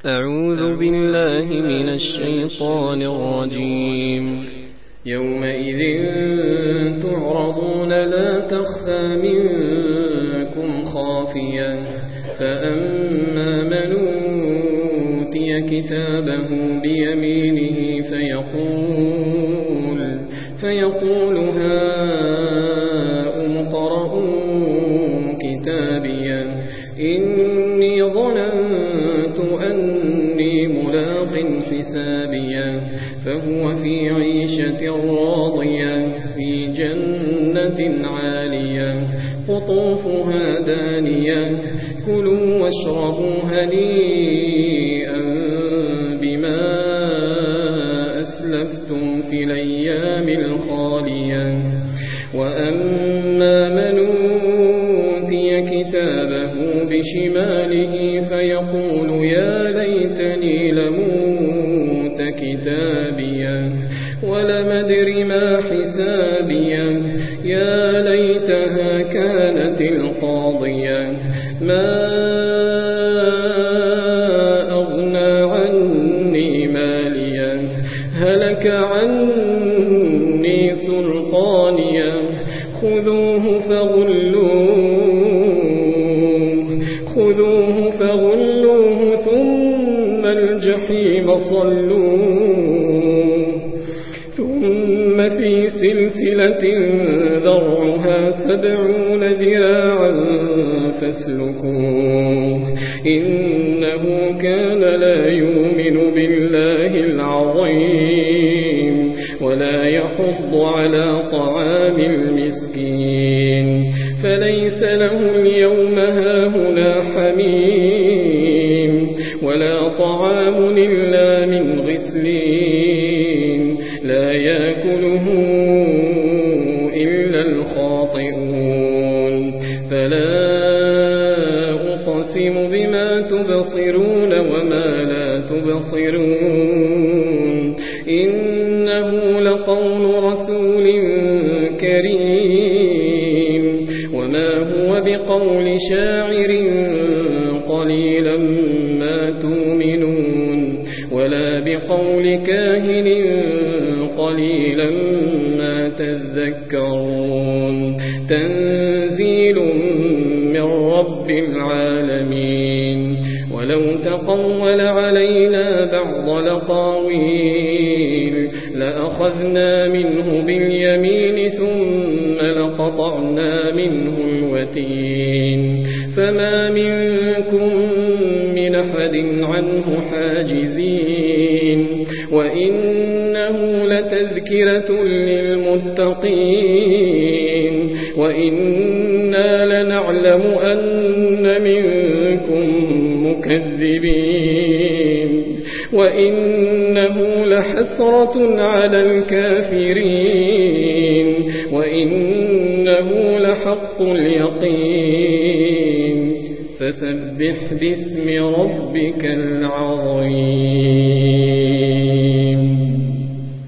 أعوذ بالله من الشيطان الرجيم. يومئذ تعرضون لا تخفى منكم خافية، فأما من أوتي كتابه بيمينه فيقول هاؤم اقرءوا كتابيه إني ظننت أني ملاق حسابيه فهو في عيشة راضية في جنة عالية قطوفها دانية كلوا واشربوا هنيئا بما أسلفتم في الأيام الخالية. وأما من أوتي كتابه بشماله فيقول يا ليتني لموت كتابيه ولم أدر ما حسابيه يا ليتها كانت القاضية ما أغنى عني ماليه هلك عني سلطانيه خذوه فغلوه ثم الجحيم صلوه ثم في سلسلة ذرعها 70 ذراعا فاسلكوه إنه كان لا يؤمن بالله العظيم ولا يحض على طعام المسكين فليس له اليوم هاهنا حميم ولا طعام إلا من غسلين لا يأكله إلا الخاطئون. فلا أقسم بما تبصرون وما لا تبصرون إنه لقول رسول كريم وما هو بقول شاعر قليلا ما تؤمنون ولا بقول كاهن قليلا ما تذكرون تنزيل من رب العالمين. ولو تقول علينا بعض الأقاويل لأخذنا منه باليمين ثم لقطعنا منه الوتين فما منكم من أحد عنه حاجزين وإنه لتذكرة للمتقين وإنا لنعلم أن منكم مكذبين وإنه لحسرة على الكافرين وإنه لحق اليقين فسبح باسم ربك العظيم.